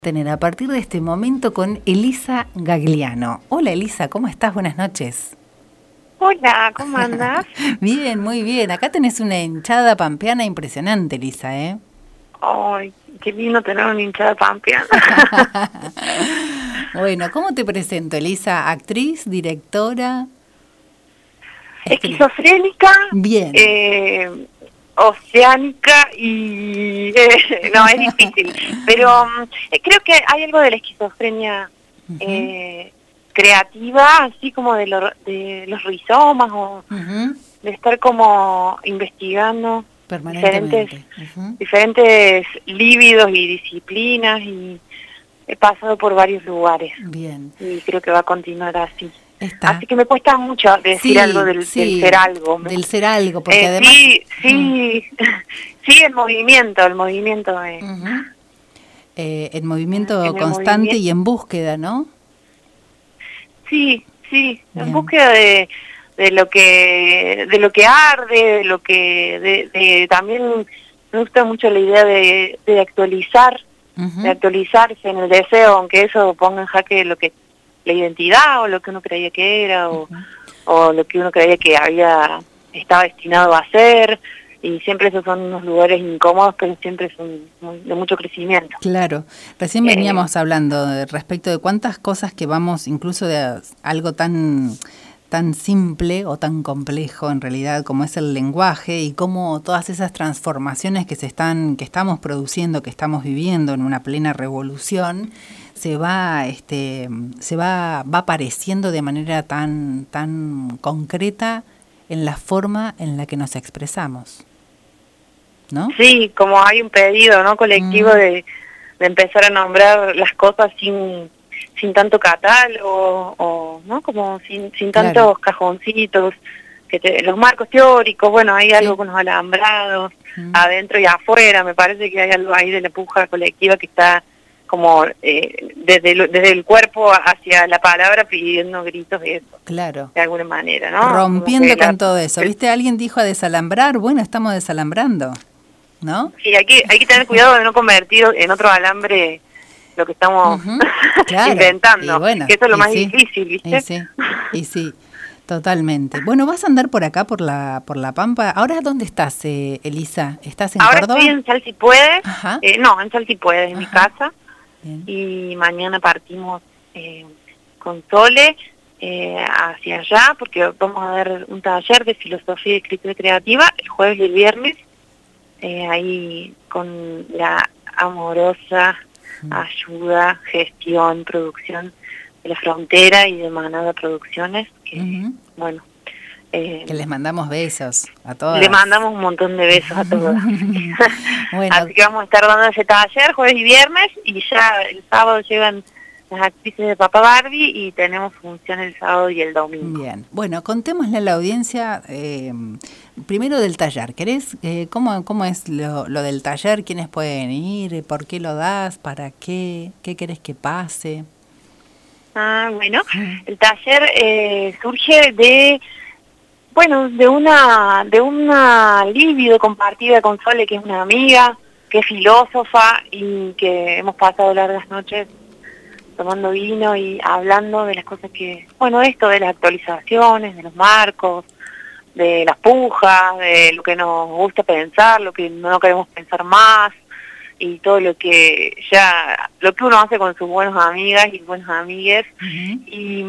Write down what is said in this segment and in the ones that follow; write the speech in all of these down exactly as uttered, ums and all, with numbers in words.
Tener a partir de este momento con Elisa Gagliano. Hola Elisa, ¿cómo estás? Buenas noches. Hola, ¿cómo andás? Bien, muy bien. Acá tenés una hinchada pampeana impresionante, Elisa, ¿eh? Ay, qué lindo tener una hinchada pampeana. Bueno, ¿cómo te presento, Elisa? ¿Actriz, directora? Esquizofrénica, Bien. eh, oceánica y... Eh, no, es difícil, pero um, creo que hay algo de la esquizofrenia uh-huh. eh, creativa, así como de, lo, de los rizomas o uh-huh. de estar como investigando diferentes, uh-huh. diferentes líbidos y disciplinas, y he pasado por varios lugares. Bien. Y creo que va a continuar así. Está. Así que me cuesta mucho decir sí, algo del, sí, del ser algo. Del ser algo, porque eh, además... Sí, sí, uh-huh. sí, el movimiento, el movimiento. De, uh-huh. eh, el movimiento en el constante movimiento. Y en búsqueda, ¿no? Sí, sí, Bien. En búsqueda de, de lo que de lo que arde, de lo que... De, de, también me gusta mucho la idea de, de actualizar, uh-huh. de actualizarse en el deseo, aunque eso ponga en jaque lo que la identidad o lo que uno creía que era o, uh-huh. o lo que uno creía que había estaba destinado a hacer, y siempre esos son unos lugares incómodos, pero siempre son muy, de mucho crecimiento. Claro, recién veníamos eh, hablando de, respecto de cuántas cosas que vamos, incluso de algo tan tan simple o tan complejo en realidad como es el lenguaje, y cómo todas esas transformaciones que se están que estamos produciendo, que estamos viviendo en una plena revolución, se va este se va va apareciendo de manera tan tan concreta en la forma en la que nos expresamos, ¿no? Sí, como hay un pedido, ¿no?, colectivo mm. de, de empezar a nombrar las cosas sin sin tanto catálogo, o no, como sin sin tantos claro. cajoncitos, que te, los marcos teóricos, bueno, hay algo sí. con los alambrados, mm. adentro y afuera. Me parece que hay algo ahí de la puja colectiva que está como eh, desde, lo, desde el cuerpo hacia la palabra pidiendo gritos de eso. Claro. De alguna manera, ¿no? Rompiendo con la, todo eso. ¿Viste? Alguien dijo a desalambrar, bueno, estamos desalambrando, ¿no? Sí, hay que, hay que tener cuidado de no convertir en otro alambre lo que estamos uh-huh. claro. inventando, bueno, que eso es lo más sí. difícil, ¿viste? Y sí, y sí, totalmente. Bueno, ¿vas a andar por acá, por la por la Pampa? ¿Ahora dónde estás, eh, Elisa? ¿Estás en Ahora Córdoba? Ahora estoy en Sal Si Puedes, eh, no, en Sal Si Puedes, en Ajá. mi casa. Bien. Y mañana partimos eh, con Sole eh, hacia allá, porque vamos a dar un taller de filosofía y escritura creativa el jueves y el viernes, eh, ahí con la amorosa mm. ayuda, gestión, producción de La Frontera y de Manada Producciones, que uh-huh. bueno... Eh, que les mandamos besos a todas. Le mandamos un montón de besos a todas. Bueno. Así que vamos a estar dando ese taller jueves y viernes, y ya el sábado llegan las actrices de Papá Barbie y tenemos función el sábado y el domingo. Bien, bueno, contémosle a la audiencia eh, primero del taller. ¿Querés? Eh, ¿cómo, ¿Cómo es lo, lo del taller? ¿Quiénes pueden ir? ¿Por qué lo das? ¿Para qué? ¿Qué querés que pase? Ah, bueno, el taller eh, surge de... Bueno, de una de una libido compartida con Sole, que es una amiga, que es filósofa, y que hemos pasado largas noches tomando vino y hablando de las cosas que... Bueno, esto de las actualizaciones, de los marcos, de las pujas, de lo que nos gusta pensar, lo que no queremos pensar más, y todo lo que ya... Lo que uno hace con sus buenas amigas y buenos amigues, uh-huh. y...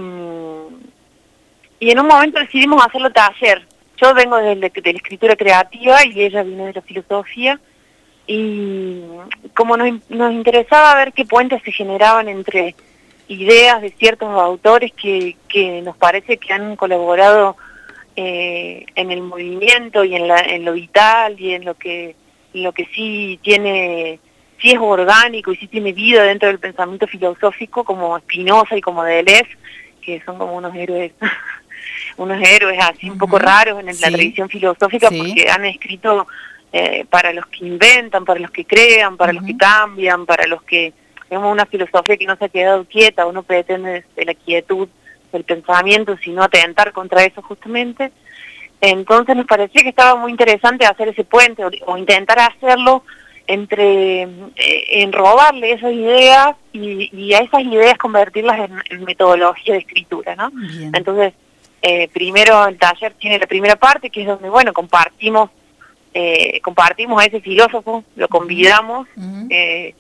Y en un momento decidimos hacerlo taller. Yo vengo de, de, de la escritura creativa y ella viene de la filosofía. Y como nos, nos interesaba ver qué puentes se generaban entre ideas de ciertos autores que, que nos parece que han colaborado eh, en el movimiento y en, la, en lo vital y en lo que, en lo que sí tiene, sí es orgánico y sí tiene vida dentro del pensamiento filosófico, como Spinoza y como Deleuze, que son como unos héroes... unos héroes así uh-huh. un poco raros en la sí. tradición filosófica, sí. porque han escrito eh, para los que inventan, para los que crean, para uh-huh. los que cambian, para los que... Tenemos una filosofía que no se ha quedado quieta, uno pretende de la quietud del pensamiento, sino atentar contra eso justamente. Entonces nos parecía que estaba muy interesante hacer ese puente, o, o intentar hacerlo entre eh, en robarle esas ideas y, y a esas ideas convertirlas en, en metodología de escritura, ¿no? Bien. Entonces, eh, primero el taller tiene la primera parte, que es donde, bueno, compartimos eh, compartimos a ese filósofo, lo convidamos, uh-huh. eh,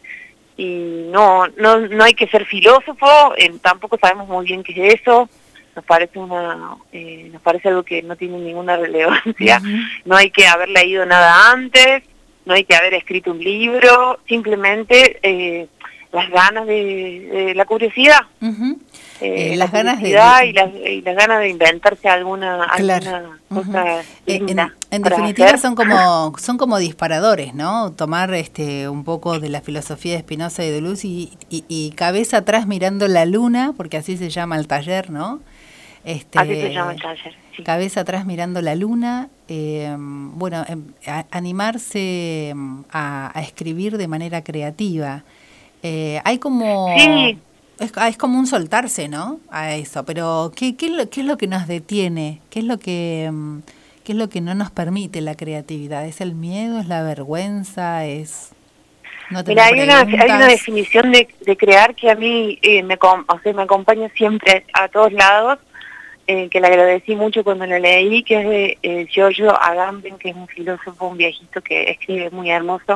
y no, no no hay que ser filósofo, eh, tampoco sabemos muy bien qué es eso, nos parece una eh, nos parece algo que no tiene ninguna relevancia, uh-huh. no hay que haber leído nada antes, no hay que haber escrito un libro, simplemente eh, las ganas de, de la curiosidad, uh-huh. eh, eh, las la ganas curiosidad de, de... Y, las, y las ganas de inventarse alguna, claro. alguna cosa uh-huh. linda. En, en definitiva hacer. son como son como disparadores, ¿no? Tomar este un poco de la filosofía de Spinoza y de Deleuze y, y, y cabeza atrás mirando la luna, porque así se llama el taller, ¿no? Este, así se llama el taller, sí. Cabeza atrás mirando la luna, eh, bueno, eh, a, animarse a, a escribir de manera creativa. Eh, hay como... Sí. Es, es como un soltarse, ¿no? A eso, pero ¿qué, qué, es lo, ¿qué es lo que nos detiene? ¿Qué es lo que, qué es lo que no nos permite la creatividad? ¿Es el miedo? ¿Es la vergüenza? ¿Es...? No Mira, hay una, hay una definición de, de crear que a mí eh, me, o sea, me acompaña siempre a todos lados, eh, que le agradecí mucho cuando la leí, que es de eh, Giorgio Agamben, que es un filósofo, un viejito que escribe muy hermoso,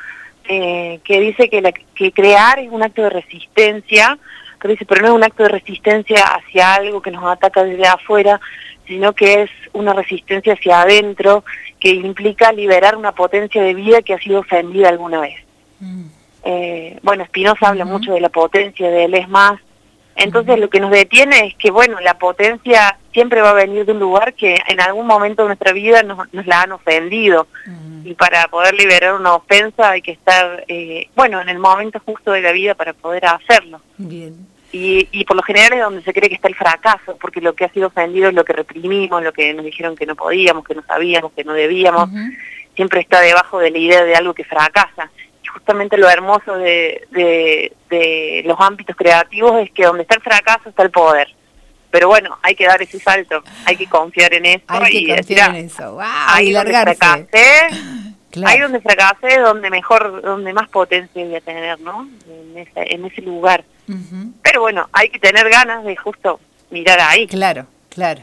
eh, que dice que, la, que crear es un acto de resistencia, pero dice, pero no es un acto de resistencia hacia algo que nos ataca desde afuera, sino que es una resistencia hacia adentro, que implica liberar una potencia de vida que ha sido ofendida alguna vez. Mm. Eh, bueno, Spinoza uh-huh. habla mucho de la potencia, de él es más. Entonces uh-huh. lo que nos detiene es que, bueno, la potencia siempre va a venir de un lugar que en algún momento de nuestra vida nos, nos la han ofendido. Uh-huh. Y para poder liberar una ofensa hay que estar, eh, bueno, en el momento justo de la vida para poder hacerlo. Bien. Y, y por lo general es donde se cree que está el fracaso, porque lo que ha sido ofendido es lo que reprimimos, lo que nos dijeron que no podíamos, que no sabíamos, que no debíamos. Uh-huh. Siempre está debajo de la idea de algo que fracasa. Justamente lo hermoso de, de, de los ámbitos creativos es que donde está el fracaso está el poder. Pero bueno, hay que dar ese salto, hay que confiar en eso. Hay que y confiar decir, en eso, wow, ahí y donde largarse. fracasé, claro. Ahí donde fracasé, donde mejor, donde más potencia voy a tener, ¿no? En ese, en ese lugar. Uh-huh. Pero bueno, hay que tener ganas de justo mirar ahí. Claro, claro.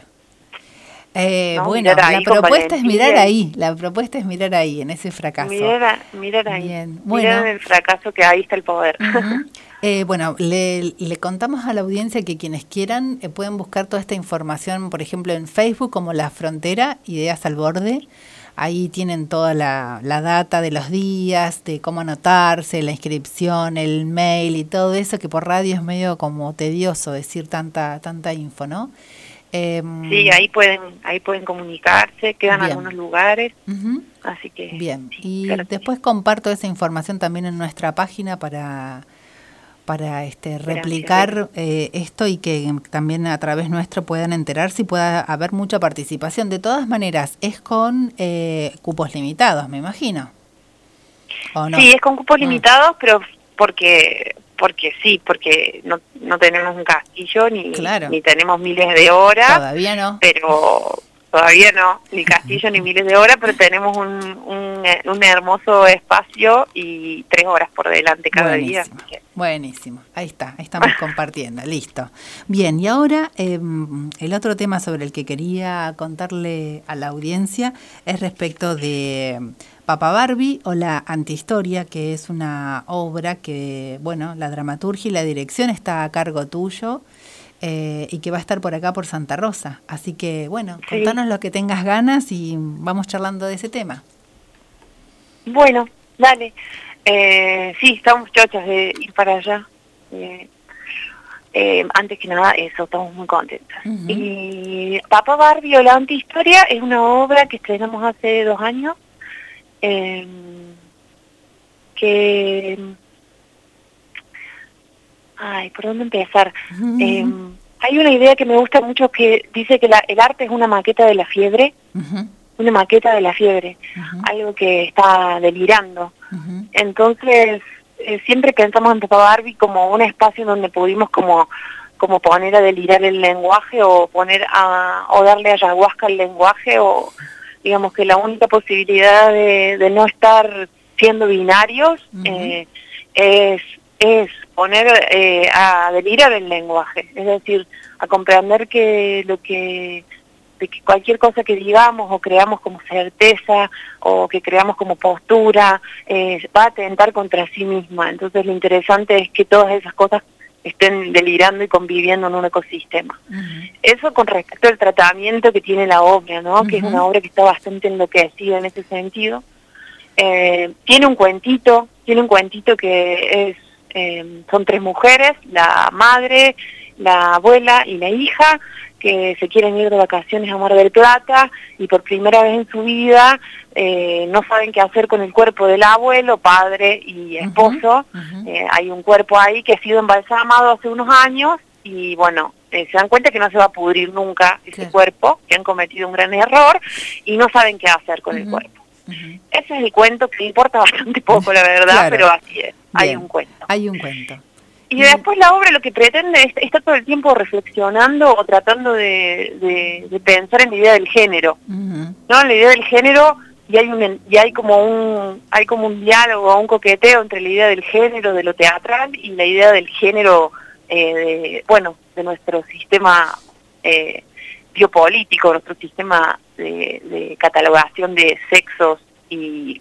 Eh, no, bueno, la propuesta es mirar ahí, la propuesta es mirar ahí, en ese fracaso. Mirar, mirar ahí, Bien. Bueno, mirar en el fracaso, que ahí está el poder. Uh-huh. eh, bueno, le, le contamos a la audiencia que quienes quieran eh, pueden buscar toda esta información, por ejemplo, en Facebook como La Frontera, Ideas al Borde. Ahí tienen toda la, la data de los días, de cómo anotarse, la inscripción, el mail y todo eso, que por radio es medio como tedioso decir tanta tanta info, ¿no? Eh, sí, ahí pueden ahí pueden comunicarse, quedan bien. Algunos lugares, uh-huh. así que... Bien, sí, y claro después sí. comparto esa información también en nuestra página para, para este replicar eh, esto y que también a través nuestro puedan enterarse y pueda haber mucha participación. De todas maneras, es con eh, cupos limitados, me imagino. ¿O no? Sí, es con cupos uh. limitados, pero porque... Porque sí, porque no no tenemos un castillo ni claro. ni tenemos miles de horas. Todavía no. Pero todavía no, ni castillo ni miles de horas, pero tenemos un, un, un hermoso espacio y tres horas por delante cada buenísimo, día. Que... Buenísimo, ahí está, ahí estamos compartiendo, listo. Bien, y ahora eh, el otro tema sobre el que quería contarle a la audiencia es respecto de... Papa Barbie o la Antihistoria, que es una obra que, bueno, la dramaturgia y la dirección está a cargo tuyo eh, y que va a estar por acá por Santa Rosa. Así que, bueno, sí. Contanos lo que tengas ganas y vamos charlando de ese tema. Bueno, dale. Eh, sí, estamos chochas de ir para allá. Eh, eh, antes que nada, eso, estamos muy contentas. Uh-huh. Y Papa Barbie o la Antihistoria es una obra que estrenamos hace dos años. Eh, que ay, ¿por dónde empezar? Uh-huh. Eh, hay una idea que me gusta mucho que dice que la, el arte es una maqueta de la fiebre, uh-huh. una maqueta de la fiebre, uh-huh. algo que está delirando. Uh-huh. Entonces, eh, siempre pensamos en Papa Barbie como un espacio donde pudimos como como poner a delirar el lenguaje o poner a o darle ayahuasca al lenguaje o digamos que la única posibilidad de, de no estar siendo binarios, uh-huh. eh, es, es poner eh, a delirar el lenguaje, es decir, a comprender que lo que, de que cualquier cosa que digamos o creamos como certeza o que creamos como postura eh, va a atentar contra sí misma. Entonces lo interesante es que todas esas cosas estén delirando y conviviendo en un ecosistema. Uh-huh. Eso con respecto al tratamiento que tiene la obra, ¿no? Uh-huh. Que es una obra que está bastante enloquecida en ese sentido. Eh, tiene un cuentito, tiene un cuentito que es, eh, son tres mujeres, la madre, la abuela y la hija, que se quieren ir de vacaciones a Mar del Plata y por primera vez en su vida eh, no saben qué hacer con el cuerpo del abuelo, padre y esposo. Uh-huh, uh-huh. Eh, hay un cuerpo ahí que ha sido embalsamado hace unos años y bueno, eh, se dan cuenta que no se va a pudrir nunca ese claro. cuerpo, que han cometido un gran error y no saben qué hacer con uh-huh. el cuerpo. Uh-huh. Ese es el cuento que importa bastante poco, la verdad, claro. pero así es, hay Bien. un cuento. Hay un cuento. Y después la obra lo que pretende es, está todo el tiempo reflexionando o tratando de, de, de pensar en la idea del género, uh-huh. ¿no? La idea del género, y hay un y hay como un hay como un diálogo o un coqueteo entre la idea del género de lo teatral y la idea del género eh, de, bueno, de nuestro sistema eh, biopolítico, nuestro sistema de, de catalogación de sexos y,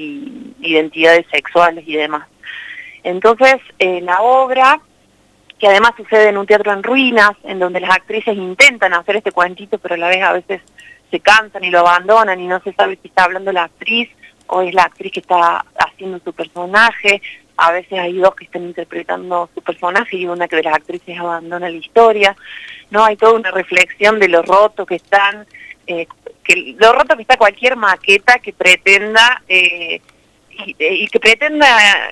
y identidades sexuales y demás. Entonces, eh, la obra, que además sucede en un teatro en ruinas, en donde las actrices intentan hacer este cuentito, pero a la vez a veces se cansan y lo abandonan y no se sabe si está hablando la actriz o es la actriz que está haciendo su personaje. A veces hay dos que están interpretando su personaje y una que de las actrices abandona la historia. No, hay toda una reflexión de lo roto que están, eh, que lo roto que está cualquier maqueta que pretenda... Eh, Y, y que pretenda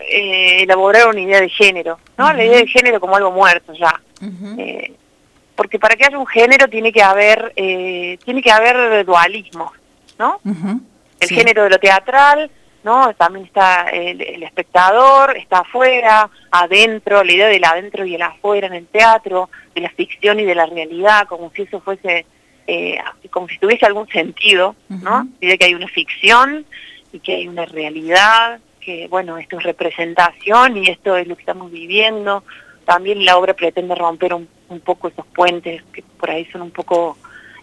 eh, elaborar una idea de género, ¿no? Uh-huh. La idea de género como algo muerto ya. Uh-huh. Eh, porque para que haya un género tiene que haber eh, tiene que haber dualismo, ¿no? Uh-huh. El sí. género de lo teatral, ¿no? También está el, el espectador, está afuera, adentro, la idea del adentro y el afuera en el teatro, de la ficción y de la realidad, como si eso fuese, eh, como si tuviese algún sentido, ¿no? Uh-huh. La idea que hay una ficción y que hay una realidad, que bueno, esto es representación y esto es lo que estamos viviendo. También la obra pretende romper un, un poco esos puentes que por ahí son un poco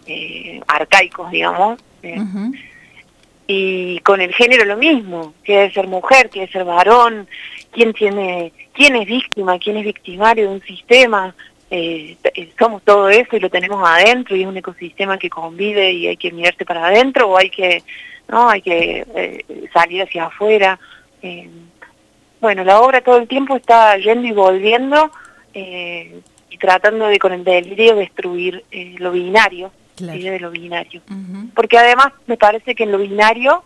eh, arcaicos, digamos. Eh. Uh-huh. Y con el género lo mismo, quiere ser mujer, quiere ser varón, quién tiene, quién es víctima, quién es victimario de un sistema. Eh, somos todo eso y lo tenemos adentro y es un ecosistema que convive y hay que mirarse para adentro o hay que... no hay que eh, salir hacia afuera. Eh, bueno, la obra todo el tiempo está yendo y volviendo eh, y tratando de con el delirio destruir eh, lo binario, claro. la idea de lo binario. Uh-huh. Porque además me parece que en lo binario,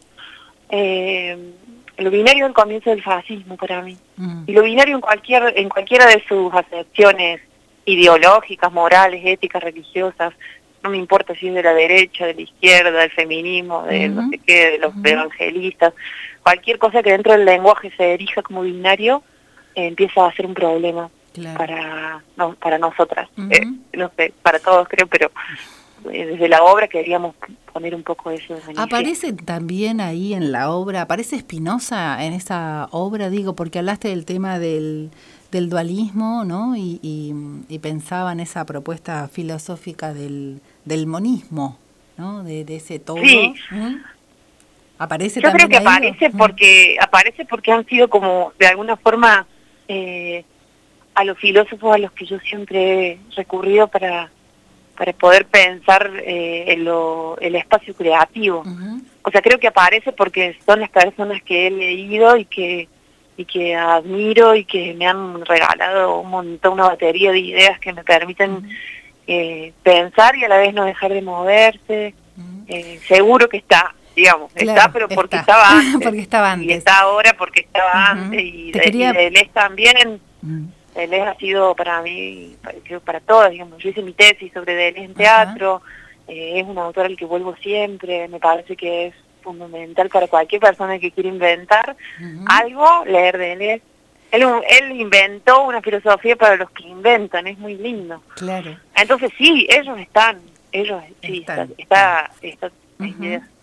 eh, lo binario es el comienzo del fascismo para mí. Uh-huh. Y lo binario en cualquier en cualquiera de sus acepciones ideológicas, morales, éticas, religiosas, no me importa si es de la derecha, de la izquierda, del feminismo, de uh-huh. no sé qué, de los uh-huh. evangelistas, cualquier cosa que dentro del lenguaje se erija como binario, eh, empieza a ser un problema claro. para no, para nosotras, uh-huh. eh, no sé, para todos creo, pero eh, desde la obra queríamos poner un poco eso. Aparece también ahí en la obra, aparece Spinoza en esa obra, digo, porque hablaste del tema del... del dualismo, ¿no? Y, y, y pensaba en esa propuesta filosófica del, del monismo, ¿no? De, de ese todo. Sí. ¿Mm? Aparece Yo también creo que ahí, aparece ¿no? porque aparece porque han sido como de alguna forma eh, a los filósofos a los que yo siempre he recurrido para para poder pensar eh, en lo, el espacio creativo. Uh-huh. O sea, creo que aparece porque son las personas que he leído y que y que admiro y que me han regalado un montón, una batería de ideas que me permiten uh-huh. eh, pensar y a la vez no dejar de moverse. Uh-huh. Eh, seguro que está, digamos, claro, está, pero porque está. estaba antes. porque estaba antes. Y está ahora porque estaba uh-huh. antes. Y, de, quería... y Deleuze también. Uh-huh. Deleuze ha sido para mí, para, para todos, digamos. Yo hice mi tesis sobre Deleuze en teatro. Uh-huh. Eh, es un autor al que vuelvo siempre. Me parece que es fundamental para cualquier persona que quiera inventar uh-huh. algo, leer Deleuze. Él, él inventó una filosofía para los que inventan, es muy lindo. Claro. Entonces sí, ellos están, ellos sí, están. está, está, está uh-huh.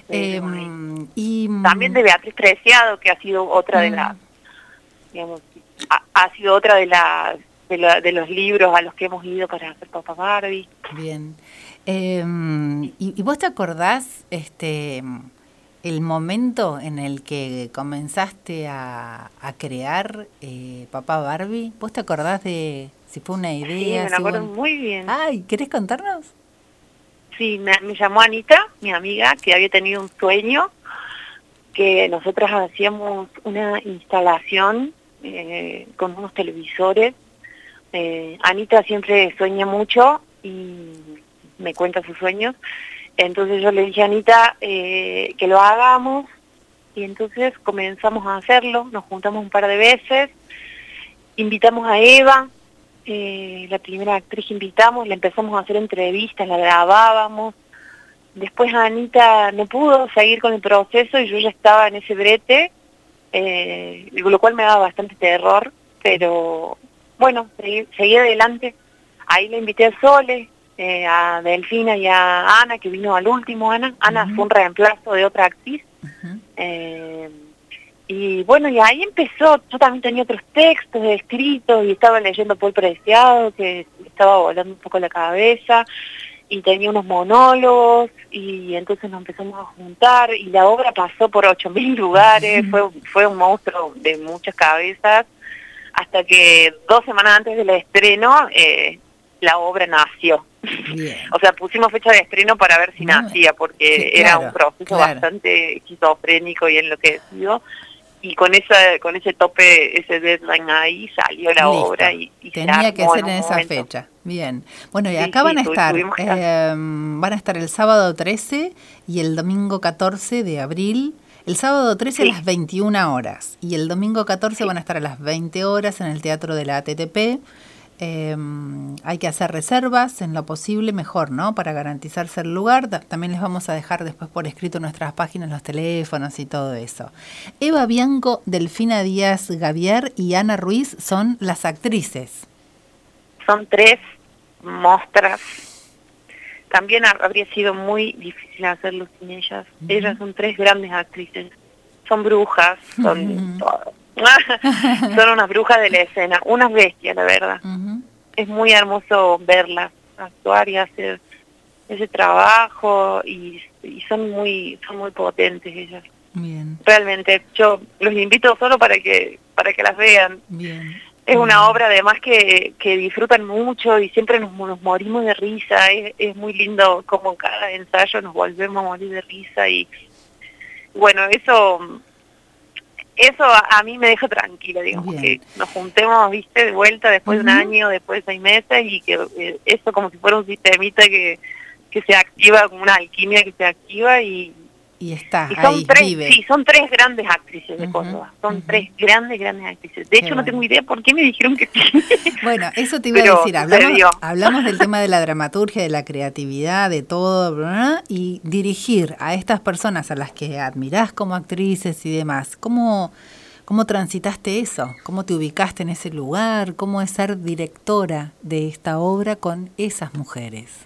Eh, y también de Beatriz Preciado, que ha sido otra uh, de las, digamos, ha, ha sido otra de las de, la, de los libros a los que hemos ido para hacer Papá Barbie. Bien. Eh, y, ¿Y vos te acordás este el momento en el que comenzaste a, a crear eh, Papá Barbie? ¿Vos te acordás de si fue una idea? Sí, me si acuerdo vos... muy bien. Ay, ¿querés contarnos? Sí, me, me llamó Anita, mi amiga, que había tenido un sueño, que nosotras hacíamos una instalación eh, con unos televisores. Eh, Anita siempre sueña mucho y me cuenta sus sueños. Entonces yo le dije a Anita eh, que lo hagamos, y entonces comenzamos a hacerlo, nos juntamos un par de veces, invitamos a Eva, eh, la primera actriz que invitamos, le empezamos a hacer entrevistas, la grabábamos. Después Anita no pudo seguir con el proceso y yo ya estaba en ese brete, eh, lo cual me daba bastante terror, pero bueno, seguí, seguí adelante. Ahí le invité a Sole, eh, a Delfina y a Ana, que vino al último. Ana Ana uh-huh. fue un reemplazo de otra actriz. Uh-huh. eh, y bueno, y ahí empezó. Yo también tenía otros textos escritos y estaba leyendo Paul Preciado, que estaba volando un poco la cabeza, y tenía unos monólogos, y entonces nos empezamos a juntar, y la obra pasó por ocho mil lugares. fue, fue un monstruo de muchas cabezas, hasta que dos semanas antes del estreno eh, la obra nació. Bien. O sea, pusimos fecha de estreno para ver si no, nacía, porque sí, era claro, un proceso claro. bastante esquizofrénico y enloquecido, y con esa con ese tope, ese deadline ahí, salió la Listo. obra. y, y Tenía que ser en, en esa momento. fecha. Bien. Bueno, y sí, acá sí, van a estar, eh, van a estar el sábado trece y el domingo catorce de abril. El sábado trece sí. a las veintiuna horas y el domingo catorce sí. van a estar a las veinte horas en el Teatro de la A T T P. Eh, hay que hacer reservas en lo posible, mejor, ¿no? Para garantizarse el lugar. También les vamos a dejar después por escrito en nuestras páginas los teléfonos y todo eso. Eva Bianco, Delfina Díaz Gavier y Ana Ruiz son las actrices. Son tres mostras. También habría sido muy difícil hacerlo sin ellas. Uh-huh. Ellas son tres grandes actrices. Son brujas, son uh-huh. todo. Son unas brujas de la escena, unas bestias, la verdad. Uh-huh. Es muy hermoso verlas actuar y hacer ese trabajo, y, y son muy son muy potentes ellas. Bien. Realmente, yo los invito solo para que para que las vean. Bien. Es una Bien. obra además que, que disfrutan mucho y siempre nos, nos morimos de risa. Es, es muy lindo como cada ensayo nos volvemos a morir de risa, y bueno, eso... Eso a, a mí me deja tranquila, digamos, Bien. que nos juntemos, viste, de vuelta después uh-huh. de un año, después de seis meses, y que eh, eso como si fuera un sistemita que, que se activa, como una alquimia que se activa, y, y está y son ahí, tres, vive. Sí, son tres grandes actrices de uh-huh. Córdoba, son uh-huh. tres grandes, grandes actrices. De Qué hecho, bueno. no tengo idea por qué me dijeron que sí. Bueno, eso te iba Pero, a decir, hablamos, hablamos del tema de la dramaturgia, de la creatividad, de todo, ¿verdad? Y dirigir a estas personas a las que admirás como actrices y demás. ¿Cómo, cómo transitaste eso? ¿Cómo te ubicaste en ese lugar? ¿Cómo es ser directora de esta obra con esas mujeres?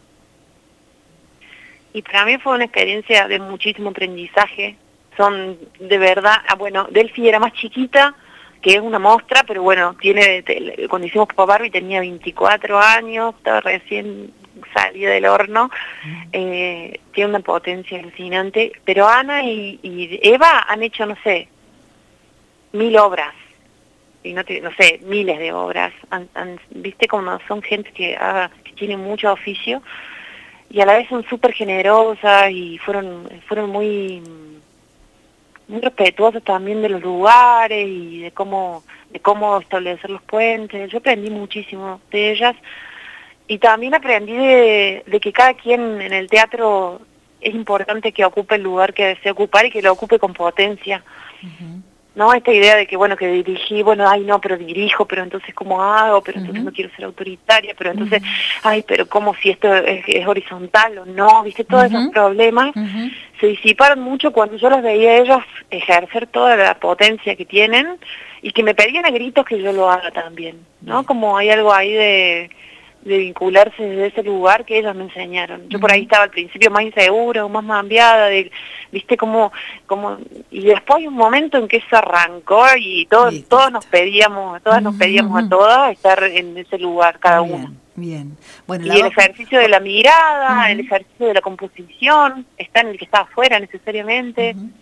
Y para mí fue una experiencia de muchísimo aprendizaje. Son de verdad, ah, bueno, Delphi era más chiquita, que es una mostra, pero bueno, tiene cuando hicimos Papá Barbie tenía veinticuatro años, estaba recién salida del horno, eh, tiene una potencia alucinante, pero Ana y, y Eva han hecho, no sé, mil obras, y no, te, no sé, miles de obras. Han, han, viste como son gente que, ah, que tiene mucho oficio, y a la vez son súper generosas, y fueron fueron muy muy respetuosas también de los lugares y de cómo de cómo establecer los puentes. Yo aprendí muchísimo de ellas, y también aprendí de, de que cada quien en el teatro es importante que ocupe el lugar que desee ocupar y que lo ocupe con potencia. Uh-huh. ¿No? Esta idea de que, bueno, que dirigí, bueno, ay, no, pero dirijo, pero entonces, ¿cómo hago? Pero entonces uh-huh. no quiero ser autoritaria, pero entonces, uh-huh. ay, pero ¿cómo si esto es, es horizontal o no? ¿Viste? Todos uh-huh. esos problemas uh-huh. se disiparon mucho cuando yo las veía a ellas ejercer toda la potencia que tienen, y que me pedían a gritos que yo lo haga también, ¿no? Uh-huh. Como hay algo ahí de, de vincularse desde ese lugar que ellas me enseñaron. Yo por ahí estaba al principio más insegura, más mambiada, de, viste como, como, y después hay un momento en que eso arrancó y todos, sí, todos nos pedíamos, todas nos pedíamos uh-huh. a todas estar en ese lugar, cada bien, uno. Bien. Bueno, y el ejercicio de la mirada, uh-huh. el ejercicio de la composición, está en el que está afuera necesariamente. Uh-huh.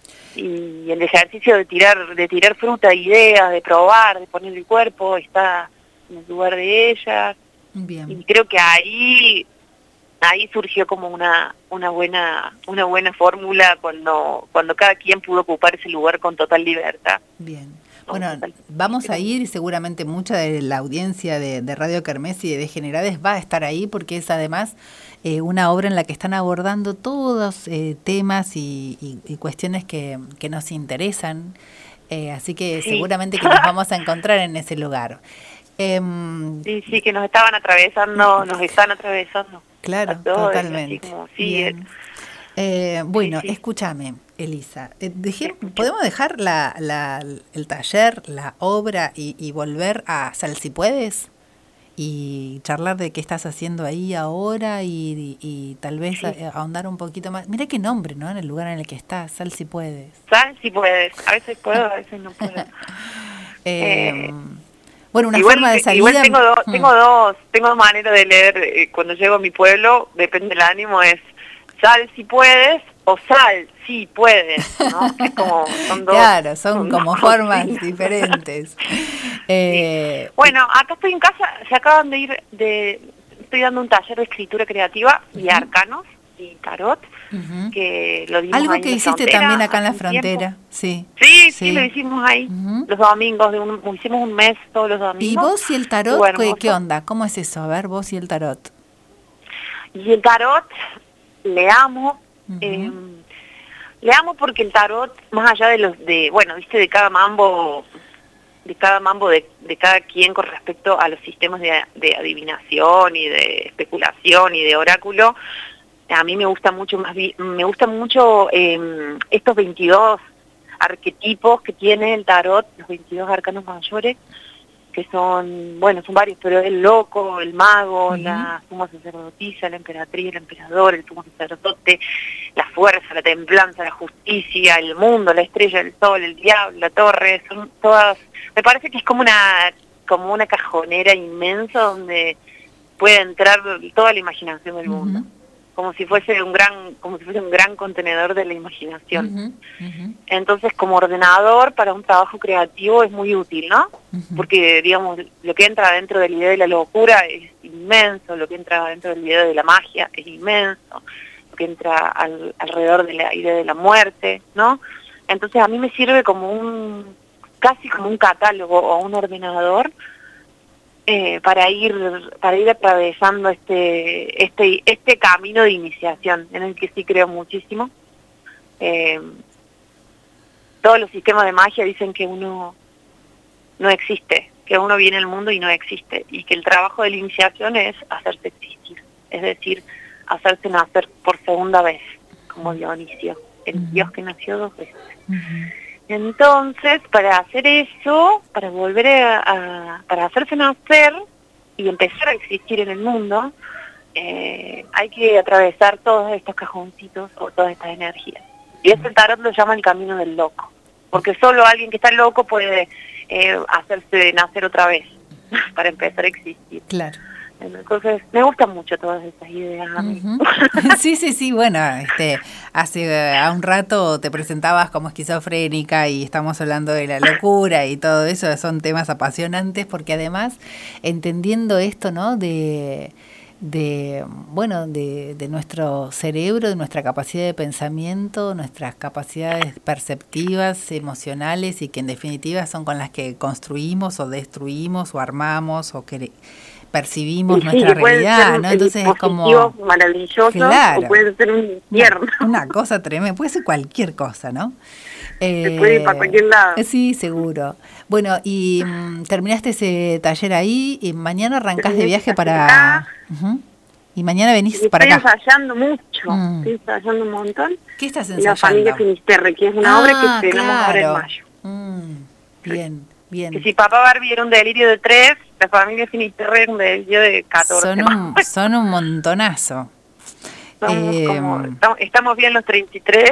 Y el ejercicio de tirar, de tirar fruta, de ideas, de probar, de poner el cuerpo, está en el lugar de ellas. Bien. Y creo que ahí ahí surgió como una una buena una buena fórmula cuando cuando cada quien pudo ocupar ese lugar con total libertad. Bien. Bueno, vamos a ir y seguramente mucha de la audiencia de, de Radio Kermés y de Degenerades va a estar ahí porque es además eh, una obra en la que están abordando todos eh, temas y, y, y cuestiones que, que nos interesan, eh, así que sí. seguramente que nos vamos a encontrar en ese lugar. Eh, sí, sí, que nos estaban atravesando, nos están atravesando. Claro, todos, totalmente. Como, sí, Bien. Eh, bueno, sí, sí. escúchame, Elisa, eh, dejé, ¿podemos dejar la, la, el taller, la obra y, y volver a Sal si puedes? Y charlar de qué estás haciendo ahí ahora y, y, y tal vez sí. a, ahondar un poquito más. Mira qué nombre, ¿no? En el lugar en el que estás, Sal si puedes. Sal si puedes, a veces puedo, a veces no puedo. eh, eh, Bueno, una igual, forma de salida... Igual tengo, do, tengo dos tengo dos maneras de leer eh, cuando llego a mi pueblo, depende del ánimo, es sal si puedes o sal si puedes, ¿no? Que es como, son dos, claro, son, son como formas cocinas. diferentes. eh, sí. Bueno, acá estoy en casa, se acaban de ir, de estoy dando un taller de escritura creativa uh-huh. y arcanos y tarot, uh-huh. que lo dimos algo ahí que en hiciste frontera, también acá en la frontera, sí. Sí, sí, sí, lo hicimos ahí, uh-huh. los domingos, de un, hicimos un mes todos los domingos. ¿Y vos y el tarot, ¿qué, qué onda? ¿Cómo es eso? A ver, vos y el tarot. Y el tarot, le amo, uh-huh. eh, le amo porque el tarot, más allá de los, de bueno, viste, de cada mambo, de cada mambo de, de cada quien con respecto a los sistemas de, de adivinación y de especulación y de oráculo, a mí me gusta mucho más, me gusta mucho eh, estos veintidós arquetipos que tiene el tarot, los veintidós arcanos mayores, que son, bueno, son varios, pero el loco, el mago, uh-huh. la suma sacerdotisa, la emperatriz, el emperador, el sumo sacerdote, la fuerza, la templanza, la justicia, el mundo, la estrella, el sol, el diablo, la torre, son todas, me parece que es como una como una cajonera inmensa donde puede entrar toda la imaginación del mundo. Uh-huh. como si fuese un gran como si fuese un gran contenedor de la imaginación. Uh-huh, uh-huh. Entonces, como ordenador para un trabajo creativo es muy útil, ¿no? Uh-huh. Porque, digamos, lo que entra dentro de la idea de la locura es inmenso, lo que entra dentro de la idea de la magia es inmenso, lo que entra al, alrededor de la idea de la muerte, ¿no? Entonces, a mí me sirve como un, casi como un catálogo o un ordenador Eh, para ir para ir atravesando este este este camino de iniciación en el que sí creo muchísimo. Eh, todos los sistemas de magia dicen que uno no existe, que uno viene al mundo y no existe, y que el trabajo de la iniciación es hacerse existir, es decir, hacerse nacer por segunda vez, como Dionisio, el uh-huh. Dios que nació dos veces. Uh-huh. Entonces, para hacer eso, para volver a, a para hacerse nacer y empezar a existir en el mundo, eh, hay que atravesar todos estos cajoncitos o todas estas energías. Y eso el tarot lo llama el camino del loco, porque solo alguien que está loco puede eh, hacerse nacer otra vez para empezar a existir. Claro. Entonces, me gustan mucho todas estas ideas a mí. Uh-huh. Sí, sí, sí, bueno, este, hace a un rato te presentabas como esquizofrénica y estamos hablando de la locura y todo eso, son temas apasionantes porque además, entendiendo esto, ¿no?, de, de bueno, de, de nuestro cerebro, de nuestra capacidad de pensamiento, nuestras capacidades perceptivas, emocionales y que en definitiva son con las que construimos o destruimos o armamos o que percibimos sí, nuestra realidad, ¿no? Entonces es como maravilloso, claro, o puede ser un infierno. Una, una cosa tremenda, puede ser cualquier cosa, ¿no? Se eh, puede ir para cualquier lado. Sí, seguro. Bueno, y um, terminaste ese taller ahí y mañana arrancás de viaje para... Uh-huh. Y mañana venís estoy para acá. Estoy ensayando mucho, mm. estoy ensayando un montón. ¿Qué estás ensayando? La familia Finisterre, que es una ah, obra que estrenamos claro. ahora en mayo. Mm, bien. Bien. Que si Papá Barbie era un delirio de tres, la familia Finisterre era un delirio de catorce. Son un, son un montonazo. Somos Eh, como, estamos, estamos bien los treinta y tres.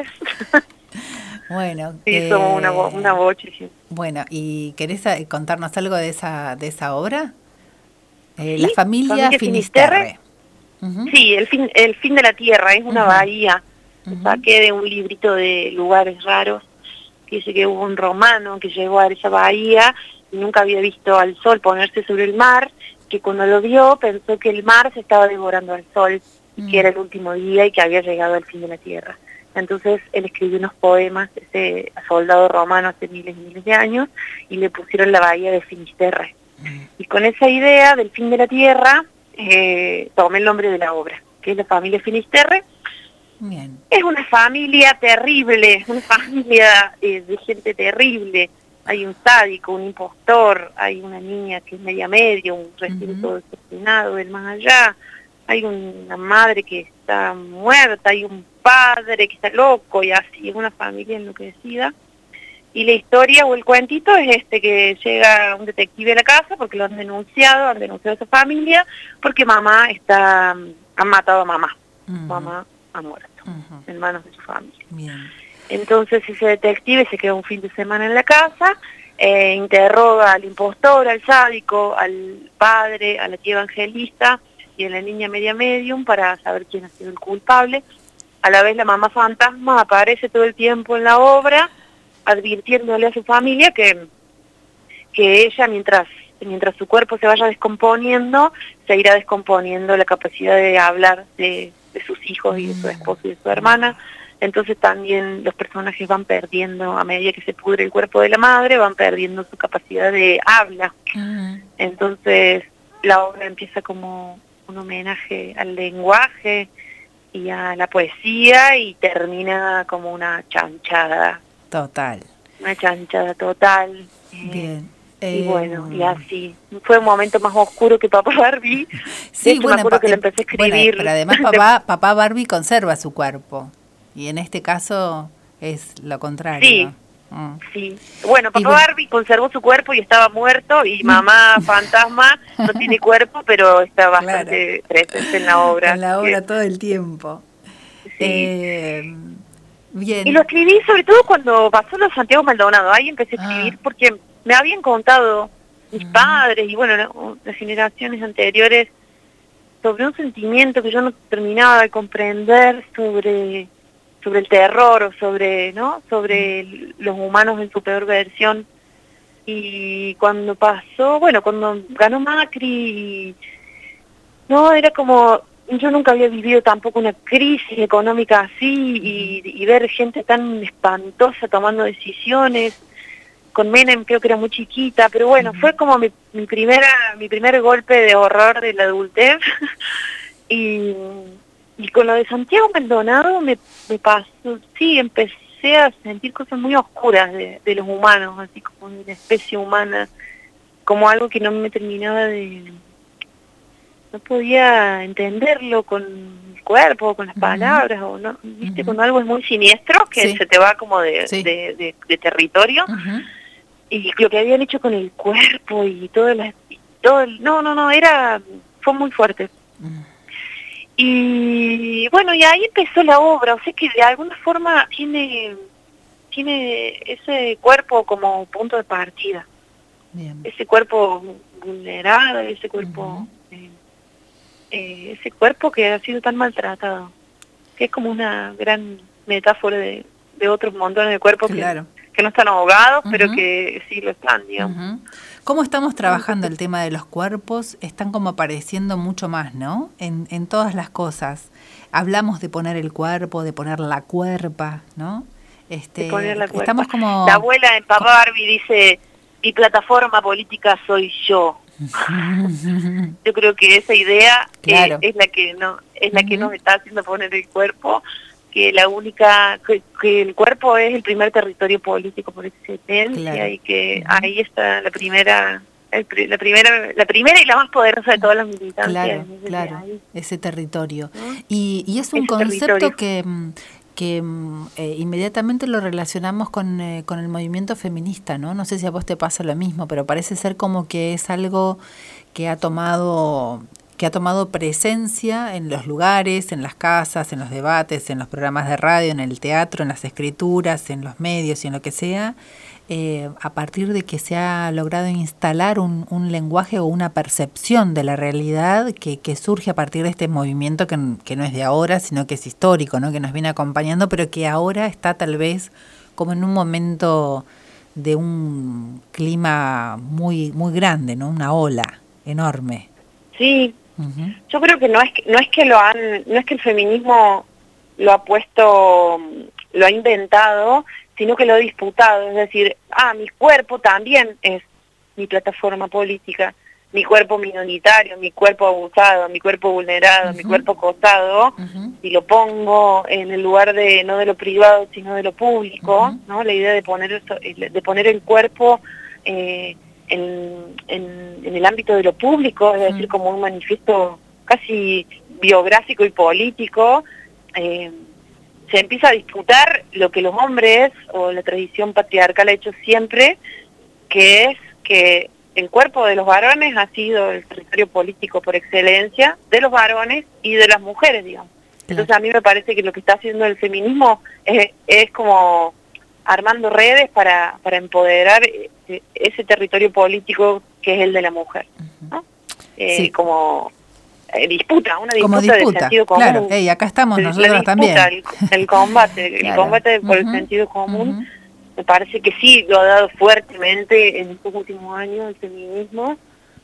Bueno, Sí, eh, somos una, bo- una boche, sí. Bueno, ¿y querés eh, contarnos algo de esa de esa obra? Eh, la Sí, familia, familia Finisterre. Finisterre. Uh-huh. Sí, el fin, el fin de la tierra, es una uh-huh. bahía. Uh-huh. Saqué de un librito de lugares raros, que dice que hubo un romano que llegó a esa bahía y nunca había visto al sol ponerse sobre el mar, que cuando lo vio pensó que el mar se estaba devorando al sol, y uh-huh. que era el último día y que había llegado al fin de la tierra. Entonces él escribió unos poemas, ese soldado romano hace miles y miles de años, y le pusieron la bahía de Finisterre. Uh-huh. Y con esa idea del fin de la tierra, eh, tomé el nombre de la obra, que es la familia Finisterre. Bien. Es una familia terrible, una familia eh, de gente terrible. Hay un sádico, un impostor, hay una niña que es media medio, un recién todo uh-huh. desafortunado del más allá, hay una madre que está muerta, hay un padre que está loco y así, es una familia enloquecida. Y la historia o el cuentito es este, que llega un detective a la casa porque lo han denunciado, han denunciado a esa familia, porque mamá está, han matado a mamá. Uh-huh. Mamá ha muerto uh-huh. en manos de su familia. Bien. Entonces ese detective se queda un fin de semana en la casa, eh, interroga al impostor, al sádico, al padre, a la tía evangelista y a la niña media medium para saber quién ha sido el culpable. A la vez la mamá fantasma aparece todo el tiempo en la obra, advirtiéndole a su familia que, que ella, mientras, mientras su cuerpo se vaya descomponiendo, se irá descomponiendo la capacidad de hablar de, de sus hijos y de su esposo y de su hermana. Entonces también los personajes van perdiendo, a medida que se pudre el cuerpo de la madre, van perdiendo su capacidad de habla. Uh-huh. Entonces la obra empieza como un homenaje al lenguaje y a la poesía y termina como una chanchada. Total. Una chanchada total. Bien. Eh, y bueno, y así. Fue un momento más oscuro que Papá Barbie. Sí, de hecho, bueno, me acuerdo que le empecé a escribir. Bueno, pero además papá, papá Barbie conserva su cuerpo. Y en este caso es lo contrario. Sí, mm. sí. Bueno, Papá bueno. Barbie conservó su cuerpo y estaba muerto, y Mamá Fantasma no tiene cuerpo, pero está bastante claro. presente en la obra. En la obra que... todo el tiempo. Sí. Eh, bien. Y lo escribí sobre todo cuando pasó lo de Santiago Maldonado. Ahí empecé a escribir ah. porque me habían contado mis uh-huh. padres y bueno, las generaciones anteriores sobre un sentimiento que yo no terminaba de comprender sobre... sobre el terror, o sobre, ¿no? Sobre el, los humanos en su peor versión. Y cuando pasó, bueno, cuando ganó Macri, no, era como, yo nunca había vivido tampoco una crisis económica así, y, y ver gente tan espantosa tomando decisiones. Con Menem creo que era muy chiquita, pero bueno, uh-huh. fue como mi, mi primera, mi primer golpe de horror de la adultez. y... Y con lo de Santiago Maldonado me, me pasó, sí, empecé a sentir cosas muy oscuras de, de los humanos, así como de la especie humana, como algo que no me terminaba de... no podía entenderlo con el cuerpo, con las palabras, uh-huh. o no, viste, uh-huh. cuando algo es muy siniestro, que sí. se te va como de, sí. de, de, de territorio, uh-huh. y lo que habían hecho con el cuerpo y todo, la, y todo el, no, no, no, era, fue muy fuerte. Uh-huh. Y bueno, y ahí empezó la obra, o sea que de alguna forma tiene tiene ese cuerpo como punto de partida. Bien. Ese cuerpo vulnerado, ese cuerpo uh-huh. eh, eh, ese cuerpo que ha sido tan maltratado, que es como una gran metáfora de, de otros montones de cuerpos claro. que, que no están ahogados, uh-huh. pero que sí lo están, digamos. Uh-huh. ¿Cómo estamos trabajando el tema de los cuerpos? Están como apareciendo mucho más, ¿no? En, en todas las cosas. Hablamos de poner el cuerpo, de poner la cuerpa, ¿no? Este, de poner la cuerpa. Estamos como... La abuela en Papá Barbie dice, mi plataforma política soy yo. Yo creo que esa idea claro. eh, es la que no es la uh-huh. que nos está haciendo poner el cuerpo, que la única que, que el cuerpo es el primer territorio político por excelencia claro. y que uh-huh. ahí está la primera el, la primera la primera y la más poderosa de todas las militancias claro ese claro ahí. Ese territorio ¿no? y, y es un ese concepto territorio. que que eh, inmediatamente lo relacionamos con, eh, con el movimiento feminista, ¿no? No sé si a vos te pasa lo mismo, pero parece ser como que es algo que ha tomado que ha tomado presencia en los lugares, en las casas, en los debates, en los programas de radio, en el teatro, en las escrituras, en los medios y en lo que sea, eh, a partir de que se ha logrado instalar un, un lenguaje o una percepción de la realidad que, que surge a partir de este movimiento que, que no es de ahora, sino que es histórico, ¿no? Que nos viene acompañando, pero que ahora está tal vez como en un momento de un clima muy, muy grande, ¿no? Una ola enorme. Sí. Uh-huh. Yo creo que no es que, no es que lo han, no es que el feminismo lo ha puesto, lo ha inventado, sino que lo ha disputado. Es decir, ah, mi cuerpo también es mi plataforma política, mi cuerpo minoritario, mi cuerpo abusado, mi cuerpo vulnerado, uh-huh. mi cuerpo acosado, uh-huh. y lo pongo en el lugar de no de lo privado, sino de lo público, uh-huh. ¿no? La idea de poner de poner el cuerpo eh, En, en, en el ámbito de lo público, es decir, mm. como un manifiesto casi biográfico y político, eh, se empieza a disputar lo que los hombres o la tradición patriarcal ha hecho siempre, que es que el cuerpo de los varones ha sido el territorio político por excelencia de los varones y de las mujeres, digamos. Entonces a mí me parece que lo que está haciendo el feminismo es, es como armando redes para, para empoderar ese territorio político que es el de la mujer, ¿no? Eh, sí. Como eh, disputa, una disputa, como disputa de sentido común. Claro, hey, acá estamos el, nosotros disputa, también. El, el combate, claro. el combate por uh-huh. el sentido común, uh-huh. me parece que sí lo ha dado fuertemente en estos últimos años el feminismo,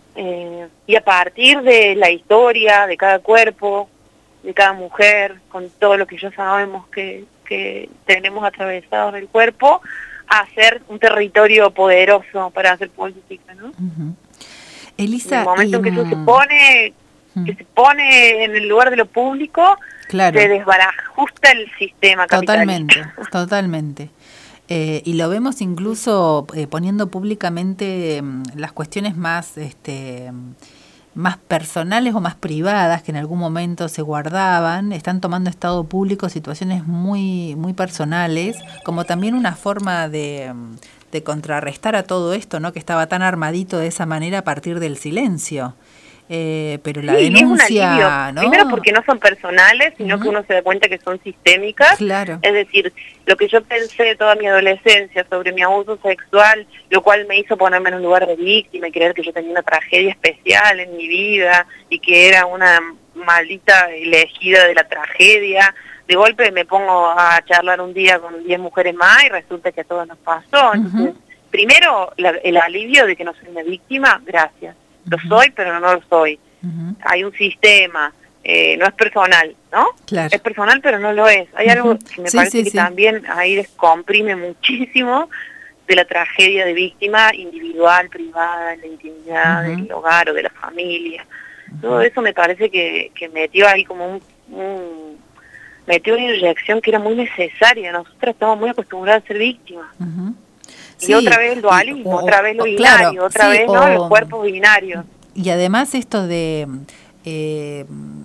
eh, y a partir de la historia de cada cuerpo, de cada mujer, con todo lo que ya sabemos que que tenemos atravesado en el cuerpo, a hacer un territorio poderoso para hacer política, ¿no? Uh-huh. Elisa, en el momento y, en que eso se pone, uh-huh. que se pone en el lugar de lo público, claro. se desbarajusta el sistema totalmente, capitalista. Totalmente. Eh, y lo vemos incluso eh, poniendo públicamente eh, las cuestiones más este más personales o más privadas que en algún momento se guardaban, están tomando estado público situaciones muy muy personales, como también una forma de, de contrarrestar a todo esto, ¿no? Que estaba tan armadito de esa manera a partir del silencio. Eh, pero la sí, denuncia, es ¿no? Primero porque no son personales, sino uh-huh. que uno se da cuenta que son sistémicas. Claro. Es decir, lo que yo pensé toda mi adolescencia sobre mi abuso sexual, lo cual me hizo ponerme en un lugar de víctima y creer que yo tenía una tragedia especial en mi vida y que era una maldita elegida de la tragedia. De golpe me pongo a charlar un día con diez mujeres más y resulta que a todas nos pasó. Entonces, uh-huh. primero, la, el alivio de que no soy una víctima, gracias. Lo soy, pero no lo soy. Uh-huh. Hay un sistema, eh, no es personal, ¿no? Claro. Es personal, pero no lo es. Hay uh-huh. algo que me sí, parece sí, que sí. también ahí descomprime muchísimo de la tragedia de víctima individual, privada, en la intimidad uh-huh. del hogar o de la familia. Uh-huh. Todo eso me parece que, que metió ahí como un, un... metió una inyección que era muy necesaria. Nosotros estamos muy acostumbrados a ser víctimas. Uh-huh. Y sí, otra vez el dualismo, o, otra vez lo binario, claro, otra sí, vez ¿no? o, los cuerpos binarios. Y además esto de eh,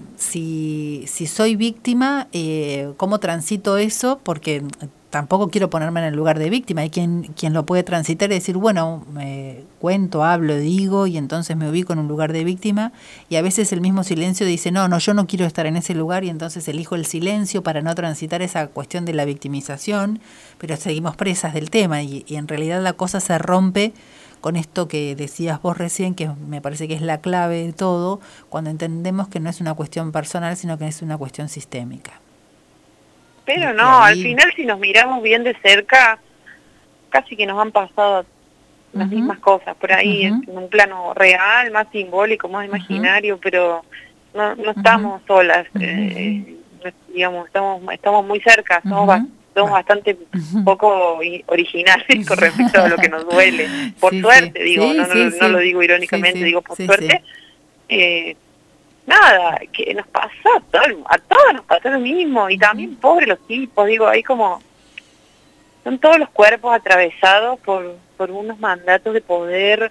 si, si soy víctima, eh, ¿cómo transito eso? Porque tampoco quiero ponerme en el lugar de víctima. Hay quien, quien lo puede transitar y decir, bueno, eh, cuento, hablo, digo, y entonces me ubico en un lugar de víctima. Y a veces el mismo silencio dice, no, no, yo no quiero estar en ese lugar, y entonces elijo el silencio para no transitar esa cuestión de la victimización, pero seguimos presas del tema, y, y en realidad la cosa se rompe con esto que decías vos recién, que me parece que es la clave de todo, cuando entendemos que no es una cuestión personal, sino que es una cuestión sistémica. Pero no, ahí... al final si nos miramos bien de cerca, casi que nos han pasado las uh-huh. mismas cosas por ahí, uh-huh. en un plano real, más simbólico, más imaginario, uh-huh. pero no, no estamos uh-huh. solas, uh-huh. eh, digamos, estamos estamos muy cerca, somos, uh-huh. ba- somos bastante uh-huh. poco originales con respecto a lo que nos duele, por sí, suerte, sí. digo, sí, no, no, sí, no sí. lo digo irónicamente, sí, sí. digo por sí, suerte, sí. Eh, nada, que nos pasa a todos, a todos nos pasa lo mismo, y también pobre los tipos, digo, ahí como, son todos los cuerpos atravesados por, por unos mandatos de poder,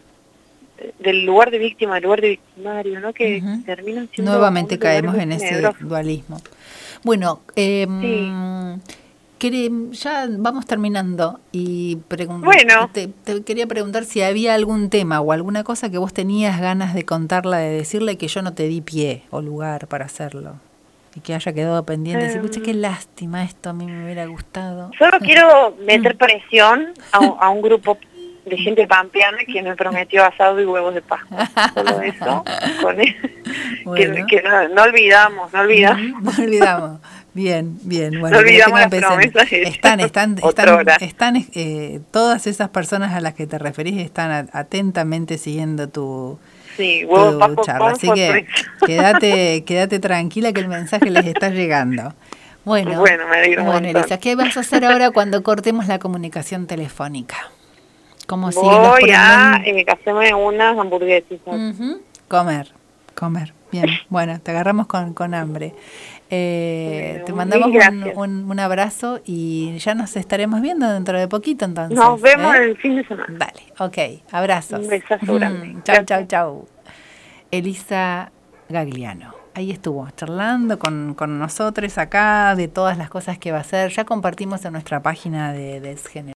del lugar de víctima, del lugar de victimario, ¿no? Que uh-huh. terminan siendo... Nuevamente caemos en ese dualismo. Bueno, eh, sí. quere- ya vamos terminando y pregun- Bueno. te, te quería preguntar si había algún tema o alguna cosa que vos tenías ganas de contarla, de decirle, que yo no te di pie o lugar para hacerlo y que haya quedado pendiente. Decir, pucha, qué lástima, esto a mí me hubiera gustado. Solo quiero meter presión a, un- a un grupo de gente pampeana que me prometió asado y huevos de Pascua. Solo eso, con él, Bueno. que, que no, no olvidamos, no olvidamos. No olvidamos. Bien, bien. Bueno, No que lo olvidamos tengan las presente. promesas hechas. Están, están, están, Otrora. están eh, todas esas personas a las que te referís están a- atentamente siguiendo tu, Sí, huevos de tu Pascua charla. con Así que sorpresa. quédate, quédate tranquila que el mensaje les está llegando. Bueno, Bueno, me alegro un bueno, montón. Elisa, ¿qué vas a hacer ahora cuando cortemos la comunicación telefónica? ¿Cómo siguen los Voy a problemas? eh, hacerme unas hamburguesas. Ujú. Comer, comer. Bien, bueno, te agarramos con, con hambre. Eh, Bueno, te mil mandamos un, gracias. un, un abrazo y ya nos estaremos viendo dentro de poquito entonces. Nos vemos ¿eh? el fin de semana. Dale, ok, abrazos. Un besazo grande. Chau, chau, Gracias. chau. Elisa Gagliano. Ahí estuvo, charlando con, con nosotros acá de todas las cosas que va a hacer. Ya compartimos en nuestra página de Desgener.